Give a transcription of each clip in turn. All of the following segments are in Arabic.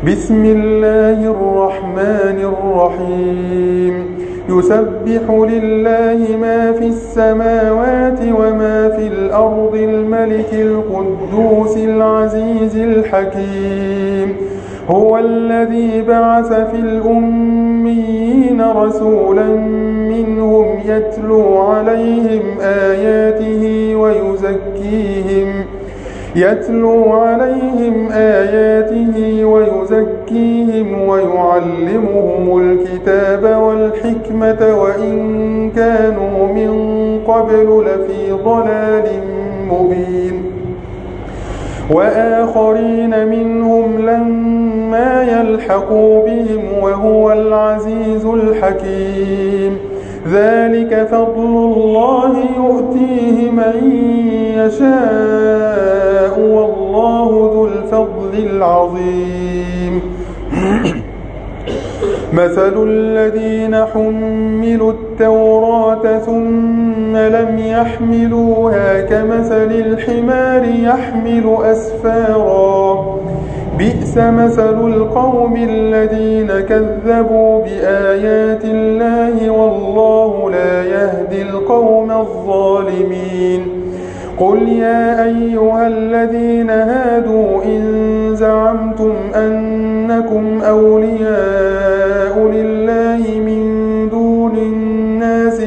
بسم الله الرحمن الرحيم يسبح لله ما في السماوات وما في الأرض الملك القدوس العزيز الحكيم هو الذي بعث في الأميين رسولا منهم يتلو عليهم آياته ويزكيهم ويعلمهم الكتاب والحكمة وإن كانوا من قبل لفي ضلال مبين وآخرين منهم لما يلحقوا بهم وهو العزيز الحكيم ذلك فضل الله يؤتيه من يشاء والله ذو الفضل العظيم مثل الذين حملوا التوراة ثم لم يحملوها كمثل الحمار يحمل أسفارا بئس مثل القوم الذين كذبوا بآيات الله والله لا يهدي القوم الظالمين قل يا أيها الذين هادوا إن زعمتم أنكم أولياء لله من دون الناس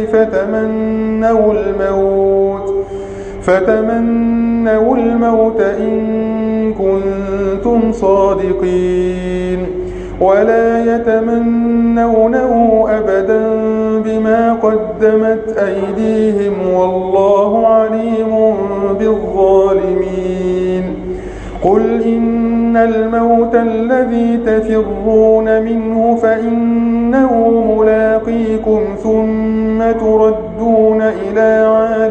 فتمنوا الموت إن كنتم صادقين ولا يتمنونه أبدا بما قدمت أيديهم والله عليم بالظالمين قل إن الموت الذي تفرون منه فإنه ملاقيكم ثم تردون إلى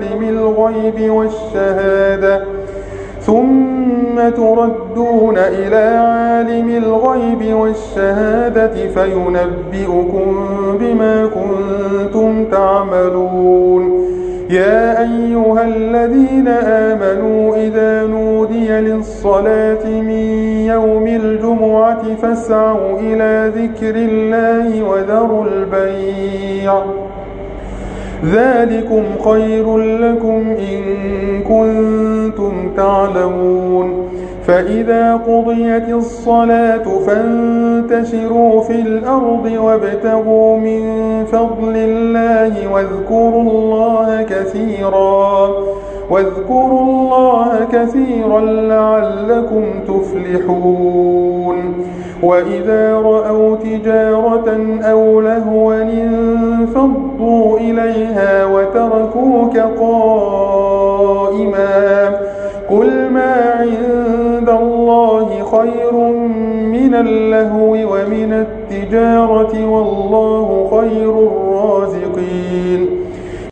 عالم الغيب والشهادة فينبئكم بما كنتم تعملون يا أيها الذين آمنوا إذا نودي للصلاة من يوم الجمعة فاسعوا إلى ذكر الله وذروا البيع ذلكم خير لكم إن كنتم تعلمون فإذا قضيت الصلاة فانتشروا في الأرض وابتغوا من فضل الله واذكروا الله كثيرا لعلكم تفلحون وإذا رأوا تجارة أو لهوا انفضوا إليها وتركوك قائما قل ما عند الله خير من اللهو ومن التجارة والله خير الرازقين